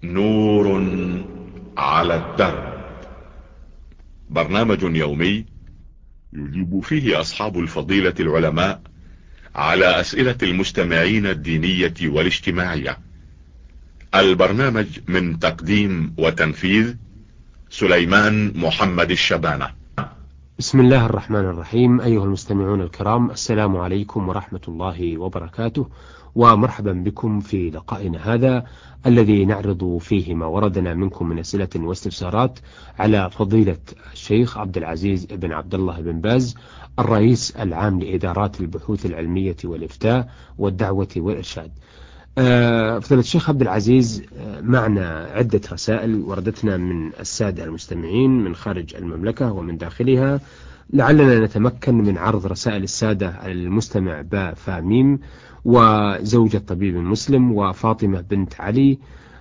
نور على الدرب، برنامج يومي يجيب فيه أصحاب الفضيلة العلماء على أسئلة المستمعين الدينية والاجتماعية. البرنامج من تقديم وتنفيذ سليمان محمد الشبانة. بسم الله الرحمن الرحيم. أيها المستمعون الكرام، السلام عليكم ورحمة الله وبركاته، ومرحبا بكم في لقائنا هذا الذي نعرض فيه ما وردنا منكم من أسئلة واستفسارات على فضيلة الشيخ عبد العزيز بن عبد الله بن باز، الرئيس العام لإدارات البحوث العلمية والإفتاء والدعوة والإرشاد. فضيلة الشيخ عبد العزيز، معنا عدة رسائل وردتنا من السادة المستمعين من خارج المملكة ومن داخلها. لعلنا نتمكن من عرض رسائل السادة المستمع باء فاميم وزوجة طبيب مسلم وفاطمة بنت علي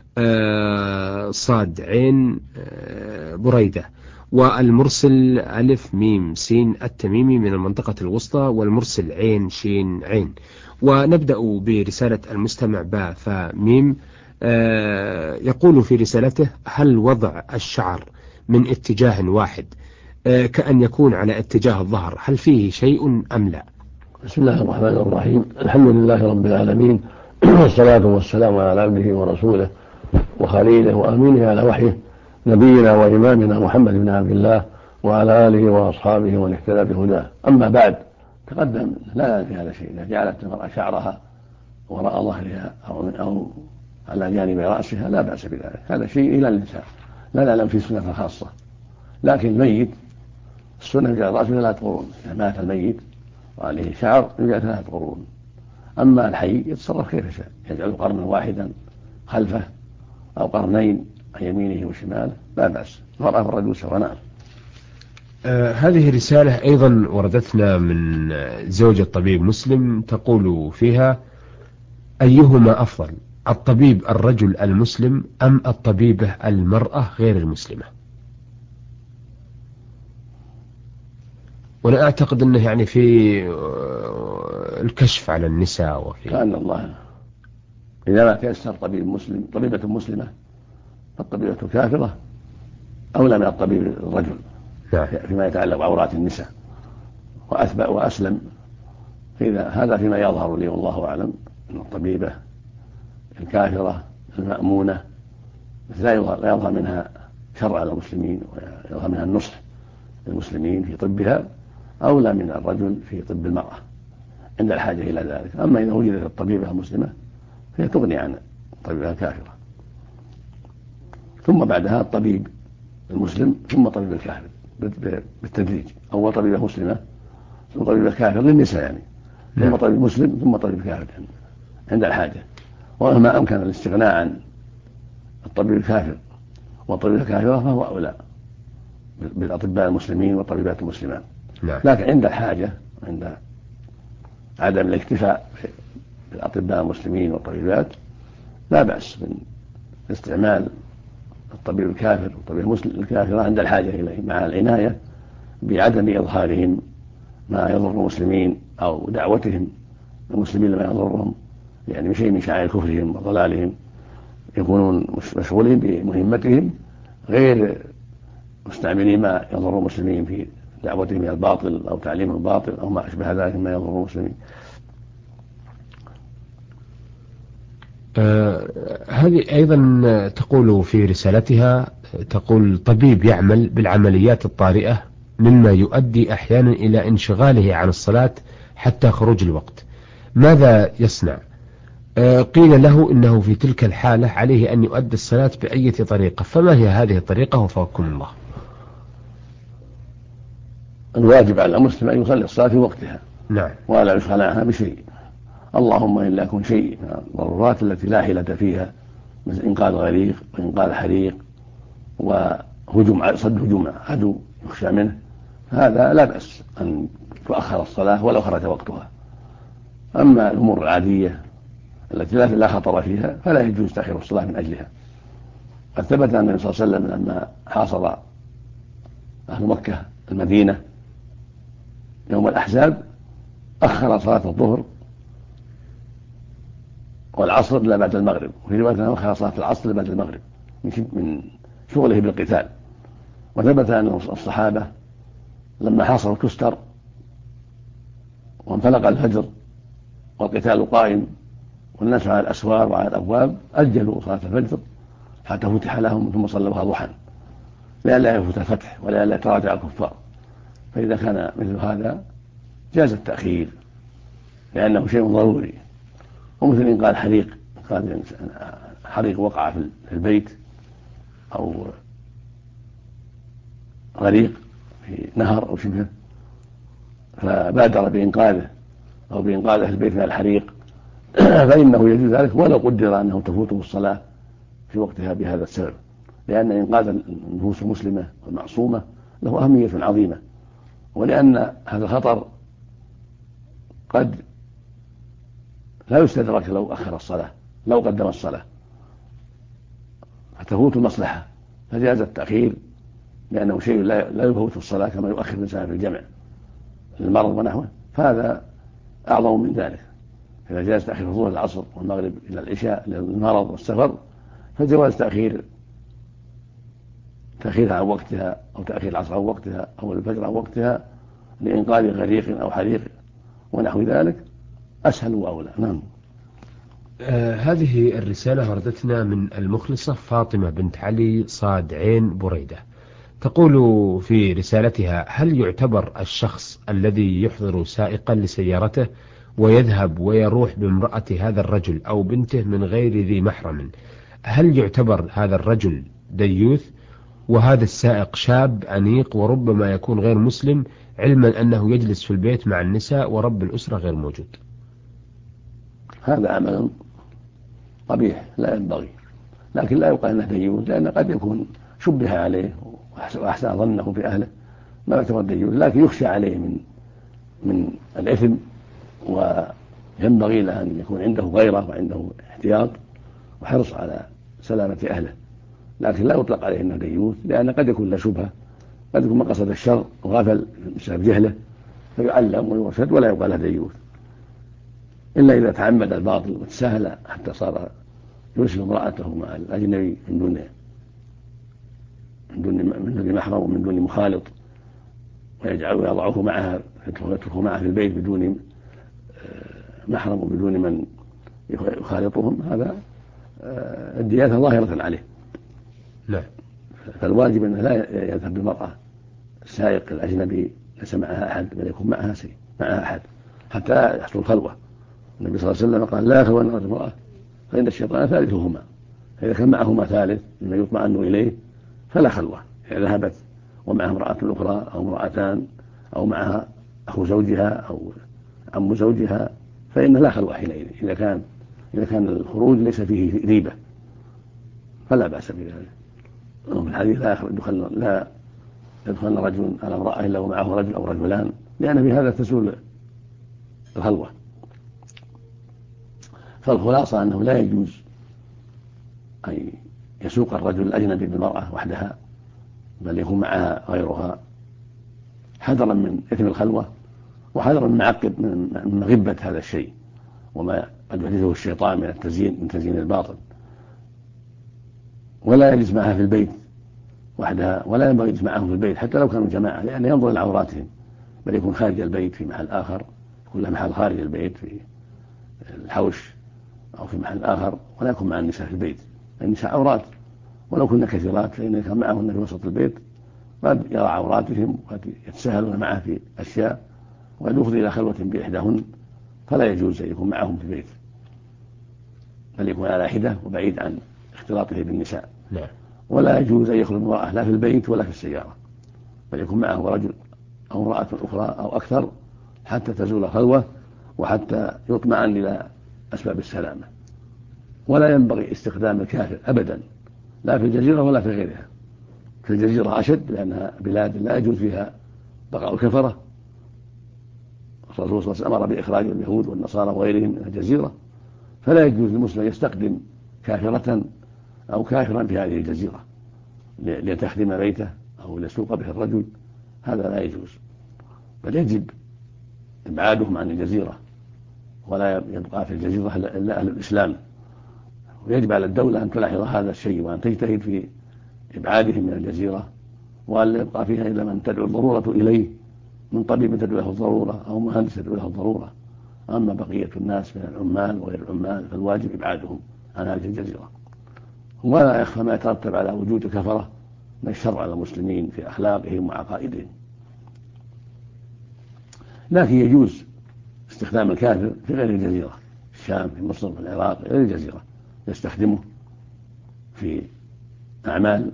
صاد عين بريدة، والمرسل ألف ميم سين التميمي من المنطقة الوسطى، والمرسل عين شين عين. ونبدأ برسالة المستمع باء فميم. يقول في رسالته: هل وضع الشعر من اتجاه واحد كأن يكون على اتجاه الظهر هل فيه شيء أم لا؟ بسم الله الرحمن الرحيم. الحمد لله رب العالمين، والصلاة والسلام على عبده ورسوله وخليله وأمينه على وحيه، نبينا وإمامنا محمد بن عبد الله وعلى آله وأصحابه ومن اهتدى بهداه. أما بعد، تقدم لا في هذا شيء. إذا جعلت المرأة شعرها وراء ظهرها أو على جانب رأسها لا بأس بذلك، هذا شيء إلى النساء، لا نعلم في سنة خاصة. لكن الميت السنة يجعل رأسه 3 قرون، إذا مات الميت وعليه شعر يجعل 3 قرون. أما الحي يتصرف كيف شاء، يجعل قرنا واحدا خلفه أو قرنين عن يمينه وشماله، لا بأس، المرأة والرجل سواء. نعم. هذه رسالة أيضا وردتنا من زوجة طبيب مسلم، تقول فيها: أيهما أفضل، الطبيب الرجل المسلم أم الطبيبة المرأة غير المسلمة؟ وأنا أعتقد أنه يعني في الكشف على النساء وفي كأن الله إذا ما تيسر طبيب مسلم طبيبة مسلمة فالطبيبة كافرة أولى من الطبيب الرجل فيما يتعلق بعورات النساء، وأثبت وأسلم. هذا فيما يظهر لي والله أعلم، أن الطبيبة الكافرة المأمونة لا يظهر منها شر على المسلمين ويظهر منها النصح للمسلمين في طبها، أولى من الرجل في طب المرأة عند الحاجة إلى ذلك. أما إذا وجدت الطبيبة المسلمة فهي تغني عن الطبيبة الكافرة، ثم بعدها الطبيب المسلم ثم طبيب الكافر بالتدريج. أول طبيبة مسلمة ثم طبيبة كافر للنساء يعني، ثم طبيب مسلم ثم طبيب كافر عند الحاجة. ومهما أمكن الاستغناء عن الطبيب الكافر والطبيبة الكافرة فهو أولى بالأطباء المسلمين والطبيبات المسلمات. لكن عند الحاجة، عند عدم الاكتفاء بالأطباء المسلمين والطبيبات، لا بأس من استعمال الطبيب الكافر والطبيب المسلم الكافر عند الحاجة إليه، مع العناية بعدم إظهارهم ما يضر المسلمين أو دعوتهم المسلمين لما يضرهم، يعني بشيء من شعائر كفرهم وضلالهم، يكونون مشغولين بمهمتهم غير مستعملين ما يضر المسلمين في دعوتهم إلى الباطل أو تعليمهم الباطل أو ما أشبه ذلك ما يضر المسلمين. هذه أيضا تقول في رسالتها، تقول: طبيب يعمل بالعمليات الطارئة مما يؤدي أحيانا إلى انشغاله عن الصلاة حتى خروج الوقت، ماذا يصنع؟ قيل له إنه في تلك الحالة عليه أن يؤدي الصلاة بأي طريقة، فما هي هذه الطريقة وفقكم الله؟ الواجب على المسلم أن يصلي الصلاة في وقتها، نعم، ولا يشغل عنها بشيء، اللهم إلا يكون شيء من الضرورات التي لا حيلة فيها، مثل إنقاذ غريق وإنقاذ حريق صد هجوم عدو يخشى منه، هذا لا بأس أن تؤخر الصلاة ولو خرج وقتها. أما الأمور العادية التي لا خطر فيها فلا يجوز تأخير الصلاة من أجلها. قد ثبت أن النبي صلى الله عليه وسلم لما حاصر أهل مكة المدينة يوم الأحزاب أخر صلاة الظهر والعصر إلى بعد المغرب، وفي رواية أخر صلاة العصر إلى بعد المغرب، من شغله بالقتال. وثبت أن الصحابة لما حاصروا كستر وانفلق الفجر والقتال قائم والناس على الأسوار وعلى الأبواب أجلوا صلاة الفجر حتى فتح لهم ثم صلوها ضحى لئلا يفوت الفتح ولئلا يتراجع الكفار. فإذا كان مثل هذا جاز التأخير لأنه شيء ضروري. ومثل إن قال حريق وقع في البيت أو غريق في نهر أو شبهه فبادر بإنقاذه أو بإنقاذ أهل البيت من الحريق فإنه يجوز ذلك ولو قدر أنه تفوته الصلاة في وقتها بهذا السبب، لأن إنقاذ النفوس المسلمة والمعصومة له أهمية عظيمة، ولأن هذا الخطر قد لا يستدرك لو أخر الصلاة لو قدم الصلاة فتفوت المصلحة، فجاز التأخير لأنه شيء لا يفوت الصلاة كما يؤخر الإنسان في الجمع للمرض ونحوه، فهذا أعظم من ذلك. إذا جاز تأخير الظهر العصر والمغرب إلى العشاء للمرض والسفر فجواز تأخيرها عن وقتها أو تأخير العصر عن وقتها أو الفجر عن وقتها لإنقاذ غريق أو حريق ونحو ذلك أسهل وأولى. نعم. هذه الرسالة وردتنا من المخلصة فاطمة بنت علي صاد عين بريدة، تقول في رسالتها: هل يعتبر الشخص الذي يحضر سائقا لسيارته ويذهب ويروح بامرأة هذا الرجل أو بنته من غير ذي محرم، هل يعتبر هذا الرجل ديوث وهذا السائق شاب أنيق وربما يكون غير مسلم، علما أنه يجلس في البيت مع النساء ورب الأسرة غير موجود؟ هذا عمل قبيح لا ينبغي، لكن لا يقال انه ديوث لان قد يكون شبه عليه واحسن ظنه في اهله ما يعتبر ديوث، لكن يخشى عليه من الاثم وينبغي له ان يكون عنده غيره وعنده احتياط وحرص على سلامه اهله، لكن لا يطلق عليه انه ديوث لان قد يكون له شبهه، قد يكون مقصد الشر وغفل بسبب جهله فيعلم ويرشد ولا يقال له ديوث، إلا إذا تعمد الباطل وتساهل حتى صار يرسل امرأته مع الأجنبي من دون محرم ومن دون مخالط ويضعه معها يتركه معها في البيت بدون محرم وبدون من يخالطهم، هذا الدياثة ظاهرة عليه. لا. فالواجب أنه لا يذهب بالمرأة السائق الأجنبي ليس معها أحد بل يكون معها أحد حتى يحصل الخلوة. النبي صلى الله عليه وسلم قال: لا يخلون رجل امرأة فإن الشيطان ثالثهما، فإذا كان معهما ثالث مما يطمئن إليه فلا خلوة. إذا ذهبت ومعها امرأة أخرى أو امرأتان أو معها أخو زوجها أو عم زوجها فإن لا خلوة حينئذ، إذا كان الخروج ليس فيه ريبة فلا بأس بذلك. وفي الحديث: لا يدخل رجل على امرأة إلا ومعه رجل أو رجلان، لأن بهذا تزول الخلوة. فالخلاصة أنه لا يجوز أن يسوق الرجل الأجنبي بالمرأة وحدها بل يكون معها غيرها حذرا من إثم الخلوة وحذرا من غبة هذا الشيء وما قد يحدثه الشيطان من تزيين الباطل. ولا يجلس معها في البيت وحدها ولا ينبغي يجلس معهم في البيت حتى لو كانوا جماعة، لأنه ينظر إلى عوراتهم، بل يكون خارج البيت في محل آخر، يكون له محل خارج البيت في الحوش أو في محل آخر، ولا يكون مع النساء في البيت. النساء عورات ولو كنا كثيرات، فإن كان معهن في وسط البيت قد يرى عوراتهم وقد يتساهلون معه في أشياء وقد يفضي إلى خلوة بإحداهن، فلا يجوز أن يكون معهم في البيت بل يكون على حدة وبعيد عن اختلاطه بالنساء. لا. ولا يجوز أن يخرج امرأة لا في البيت ولا في السيارة، بل يكون معه رجل أو امرأة أخرى أو أكثر حتى تزول الخلوة وحتى يطمئن إلى أسباب السلامة. ولا ينبغي استخدام الكافر أبدا لا في الجزيرة ولا في غيرها. في الجزيرة أشد لأنها بلاد لا يجوز فيها بقاء الكفرة، الرسول صلى الله عليه وسلم أمر بإخراج اليهود والنصارى وغيرهم من الجزيرة، فلا يجوز للمسلم يستخدم كافرة أو كافرا في هذه الجزيرة لتخدم بيته أو ليسوق به الرجل، هذا لا يجوز، بل يجب إبعادهم عن الجزيرة ولا يبقى في الجزيرة إلا أهل الإسلام ويجب على الدولة أن تلاحظ هذا الشيء وأن تجتهد في إبعادهم من الجزيرة، وأن لا يبقى فيها إلا من تدعو الضرورة إليه، من طبيب تدعو له الضرورة أو مهندس تدعو له الضرورة. أما بقية الناس من العمال وغير العمال فالواجب إبعادهم عن هذه الجزيرة. ولا يخفى ما يترتب على وجود الكفرة من الشر على المسلمين في أخلاقهم وعقائدهم. لكن يجوز استخدام الكافر في غير الجزيرة، الشام، في مصر، في العراق، غير الجزيرة، يستخدمه في أعمال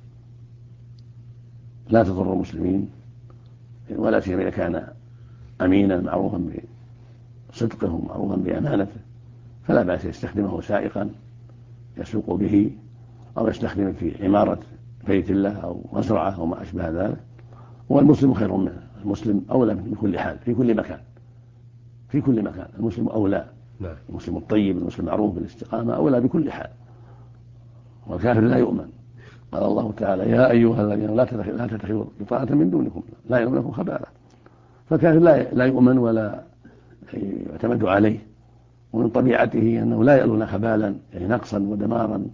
لا تضر المسلمين، ولا سيما إذا كان أمينا معروفا بصدقه ومعروفا بأمانته، فلا بأس يستخدمه سائقا يسوق به، أو يستخدمه في عمارة بيت الله أو مزرعة أو ما أشبه ذلك. والمسلم خير منه، المسلم أولى من كل حال في كل مكان، في كل مكان المسلم أولى. المسلم الطيب المسلم المعروف بالاستقامة أولى بكل حال، والكافر لا يؤمن. قال الله تعالى: يا أيها الذين لا تتخذوا بطانة من دونكم لا يؤمنكم خبالا. فالكافر لا يؤمن ولا يعتمد عليه، ومن طبيعته أنه لا يألون خبالا، يعني نقصا ودمارا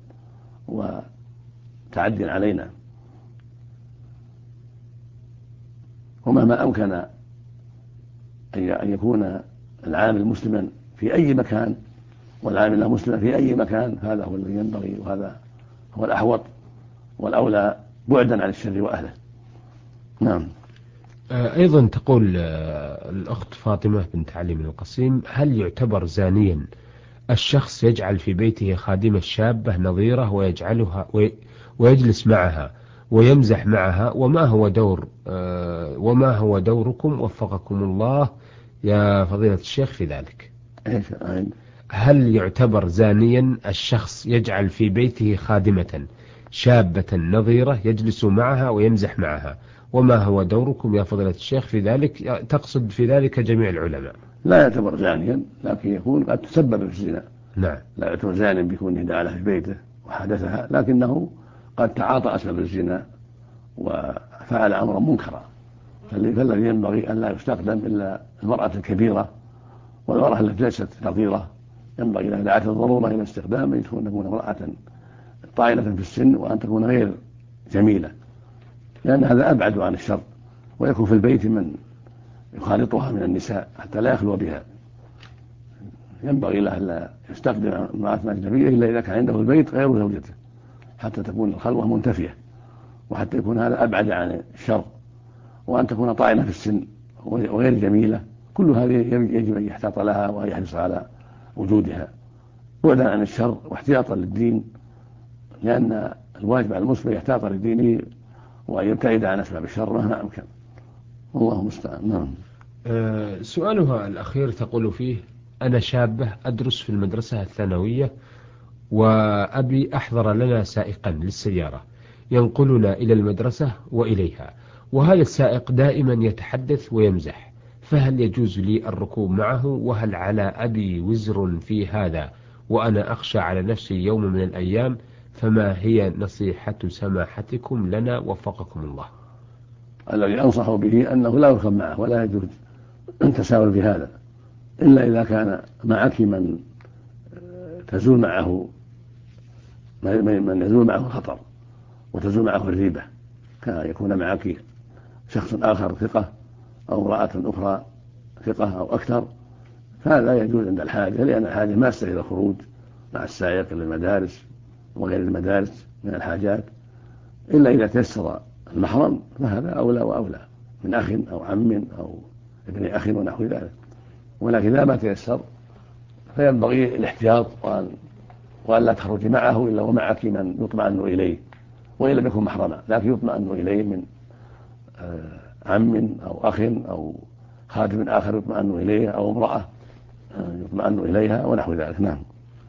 وتعد علينا. ومهما أمكن أن يكون العامل مسلما في أي مكان والعامل مسلما في أي مكان، هذا هو الذي ينبغي، وهذا هو الأحوط والأولى بعدا عن الشر وأهله. نعم. أيضا تقول الأخت فاطمة بنت علي من القصيم: هل يعتبر زانيا الشخص يجعل في بيته خادمة شابة نظيرة ويجلس معها ويمزح معها؟ وما هو دوركم وفقكم الله يا فضيلة الشيخ في ذلك؟ هل يعتبر زانيا الشخص يجعل في بيته خادمة شابة نظيرة يجلس معها ويمزح معها؟ وما هو دوركم يا فضيلة الشيخ في ذلك؟ تقصد في ذلك جميع العلماء. لا يعتبر زانيا، لكن يكون قد تسبب في الزنا. نعم. لا يعتبر زانيا بيكون دعا لها في بيته وحدثها، لكنه قد تعاطى أسباب الزنا وفعل أمرا منكرا. فالذي ينبغي أن لا يستخدم إلا المرأة الكبيرة، والمرأة التي ليست نظيرة ينبغي إذا دعت الضرورة إلى استخدامه أن تكون امرأة طائلة في السن، وأن تكون غير جميلة، لأن هذا أبعد عن الشر. ويكون في البيت من يخالطها من النساء حتى لا يخلو بها. ينبغي له ألا يستخدم امرأة أجنبية إلا إذا كان عنده البيت غير زوجته، حتى تكون الخلوة منتفية، وحتى يكون هذا أبعد عن الشر. وأن تكون طائلة في السن وغير جميلة، كل هذه يجب أن يحتاط لها ويحرص على وجودها بعدا عن الشر واحتياطا للدين، لأن الواجب على المسلم يحتاط لدينه وأن يبتعد عن أسباب الشر مهما أمكن. والله المستعان. نعم. سؤالها الأخير تقول فيه: أنا شابة أدرس في المدرسة الثانوية، وأبي أحضر لنا سائقا للسيارة ينقلنا إلى المدرسة وإليها، وهذا السائق دائما يتحدث ويمزح، فهل يجوز لي الركوب معه؟ وهل على أبي وزر في هذا؟ وأنا أخشى على نفسي يوم من الأيام، فما هي نصيحة سماحتكم لنا وفقكم الله؟ الذي أنصح به أنه لا يركب معه، ولا يجوز أن تساهل في هذا، إلا إذا كان معك من تزول معه الخطر وتزول معه الريبة، كيكون معك شخص آخر ثقة أو امرأة أخرى ثقة أو أكثر، فهذا يجوز عند الحاجة، لأن الحاجة ما تستدعي الخروج مع السائق للمدارس وغير المدارس من الحاجات، إلا إذا تيسر المحرم فهذا أولى وأولى من أخ أو عم أو ابن أخ ونحو ذلك. ولكن إذا ما تيسر فينبغي الاحتياط وأن لا تخرج معه إلا ومعك من يطمئن إليه، وإن لم يكن محرما لكن يطمئن إليه من عم أو أخ أو خادم آخر يطمئن إليه، أو امرأة يطمئن إليها ونحو ذلك. نعم.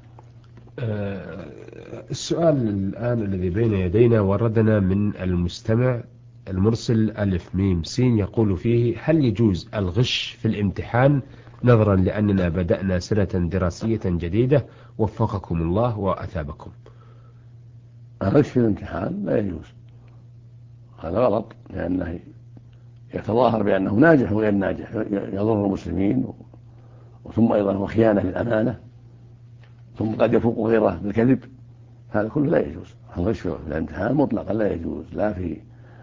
السؤال الآن الذي بين يدينا وردنا من المستمع المرسل ألف ميم سين، يقول فيه: هل يجوز الغش في الامتحان نظرا لأننا بدأنا سنة دراسية جديدة وفقكم الله وأثابكم؟ الغش في الامتحان لا يجوز، هذا غلط، لأنه يتظاهر بأنه ناجح وغير ناجح، يضر المسلمين، وثم أيضا هو خيانة للأمانة، ثم قد يفوق غيره بالكذب، هذا كله لا يجوز. الغش في الامتحان مطلقا لا يجوز، لا في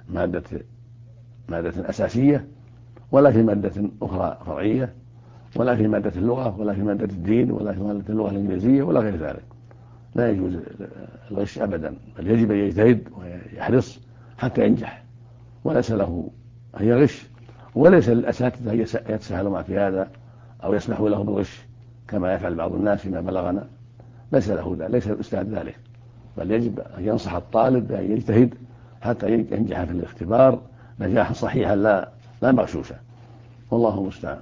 مادة أساسية، ولا في مادة أخرى فرعية، ولا في مادة اللغة، ولا في مادة الدين، ولا في مادة اللغة الإنجليزية، ولا غير ذلك. لا يجوز الغش أبدا، بل يجب أن يجتهد ويحرص حتى ينجح، وليس له أن يغش، وليس للأساتذة أن يتساهلوا مع في هذا أو يسمحوا له بالغش كما يفعل بعض الناس فيما بلغنا. ليس له ذلك، ليس الأستاذ ذلك، بل يجب أن ينصح الطالب بأن يجتهد حتى ينجح في الاختبار نجاحا صحيحا لا مغشوشا، والله المستعان.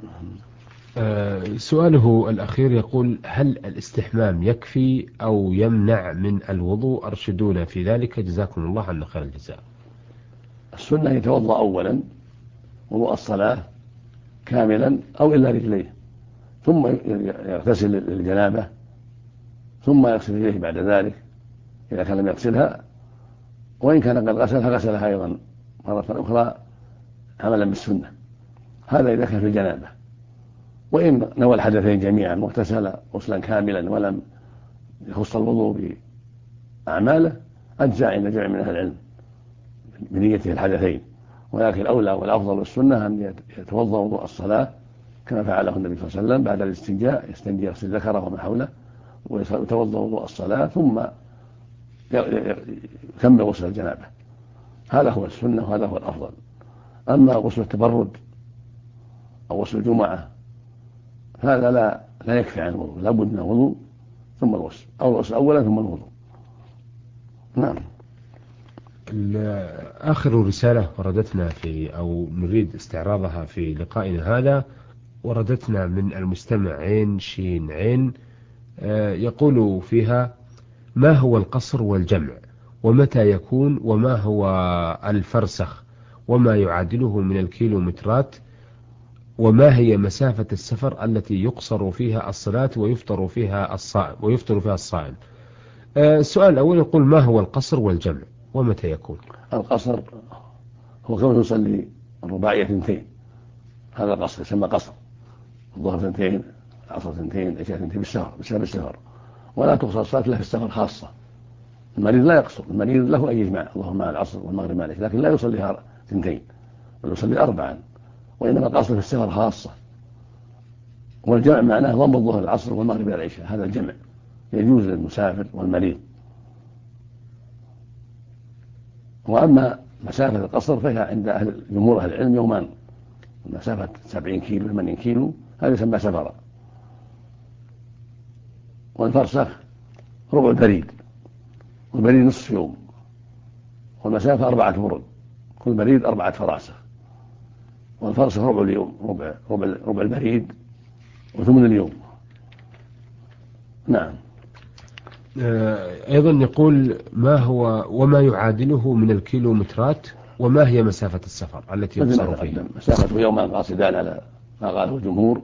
سؤاله الأخير يقول: هل الاستحمام يكفي أو يمنع من الوضوء؟ أرشدونا في ذلك، جزاكم الله عنا خير الجزاء. السنة يتوضأ أولا وضوء الصلاة كاملا أو إلا رجليه، ثم يغتسل للجنابة، ثم يغسل رجليه بعد ذلك إذا كان لم يغسلها، وإن كان قد غسلها أيضا مرة أخرى عملا بالسنة. هذا إذا كان في الجنابة. وإن نوى الحدثين جميعا واغتسل غسلا كاملا ولم يخص الوضوء بأعماله أجزاء عند جمع من أهل العلم بنيته الحدثين، ولكن الأولى والأفضل والسنة أن يتوضأ وضوء الصلاة كما فعله النبي صلى الله عليه وسلم بعد الاستنجاء، يستنجي يغسل ذكره وما حوله ويتوضأ وضوء الصلاة ثم يكمل غسل الجنابة. هذا هو السنة وهذا هو الأفضل. أما غسل التبرد أو غسل الجمعة هذا لا يكفي عن الوضوء، لا بد من الوضوء ثم الغسل، أو الغسل أولا ثم الوضوء. نعم. آخر رسالة وردتنا أو نريد استعراضها في لقائنا هذا، وردتنا من المستمع عين شين عين، يقول فيها: ما هو القصر والجمع، ومتى يكون، وما هو الفرسخ، وما يعادله من الكيلومترات، وما هي مسافة السفر التي يقصر فيها الصلاة ويفطر فيها الصائم. السؤال الأول يقول: ما هو القصر والجمع، ومتى يكون؟ القصر هو كونه يصلي الرباعية 2، هذا القصر يسمى قصر. الظهر 2، العصر 2، العشاء 2 بسبب السفر، ولا تقصر الصلاة إلا في السفر خاصة. المريض لا يقصر، المريض له أن يجمع الظهر مع العصر والمغرب مع العشاء، لكن لا يصليها 2، بل يصلي 4، وإنما القصر في السفر خاصة. والجمع معناه ضم الظهر العصر والمغرب إلى العشاء، هذا الجمع يجوز للمسافر والمريض. وأما مسافة القصر فهي عند جمهور أهل العلم يومان، مسافة 70 كيلو 80 كيلو هذا يسمى سفرا. والفرسخ ربع البريد، والبريد نصف يوم، والمسافة 4 برد، كل بريد 4 فراسخ. والفرسخ ربع اليوم، ربع البريد وثمن اليوم. نعم. أيضا يقول: ما هو وما يعادله من الكيلومترات، وما هي مسافة السفر التي يقصر فيها؟ مسافة يومان قاصدان على ما قاله الجمهور،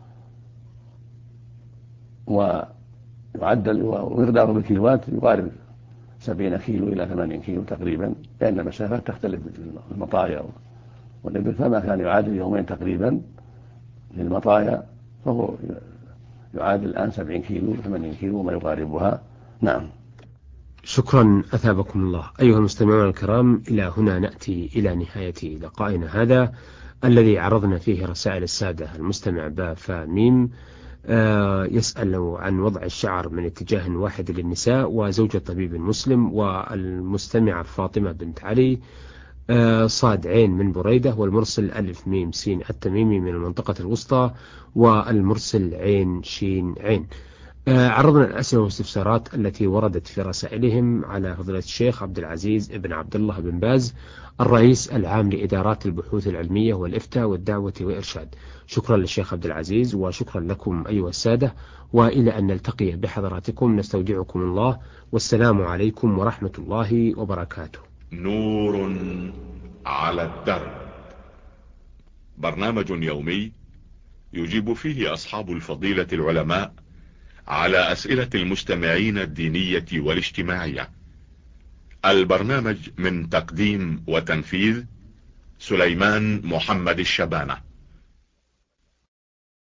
ويعدل ومقداره بالكيلوات يقارب 70 كيلو إلى 80 كيلو تقريبا، لأن المسافة تختلف في المطايا والإبل، فما كان يعادل يومين تقريبا للمطايا فهو يعادل الآن 70 كيلو 80 كيلو وما يقاربها. نعم. شكرا أثابكم الله. أيها المستمعون الكرام، إلى هنا نأتي إلى نهاية لقائنا هذا الذي عرضنا فيه رسائل السادة المستمع با ميم يسأل عن وضع الشعر من اتجاه واحد للنساء وزوجة طبيب مسلم، والمستمعة فاطمة بنت علي صاد عين من بريدة، والمرسل ألف ميم سين التميمي من المنطقة الوسطى، والمرسل عين شين عين. عرضنا الأسئلة والاستفسارات التي وردت في رسائلهم على فضيلة الشيخ عبد العزيز بن عبد الله بن باز، الرئيس العام لإدارات البحوث العلمية والإفتاء والدعوة والإرشاد. شكرا للشيخ عبد العزيز، وشكرا لكم أيها السادة، وإلى أن نلتقي بحضراتكم نستودعكم الله، والسلام عليكم ورحمة الله وبركاته. نور على الدرب، برنامج يومي يجيب فيه أصحاب الفضيلة العلماء على أسئلة المستمعين الدينية والاجتماعية. البرنامج من تقديم وتنفيذ سليمان محمد الشبانة.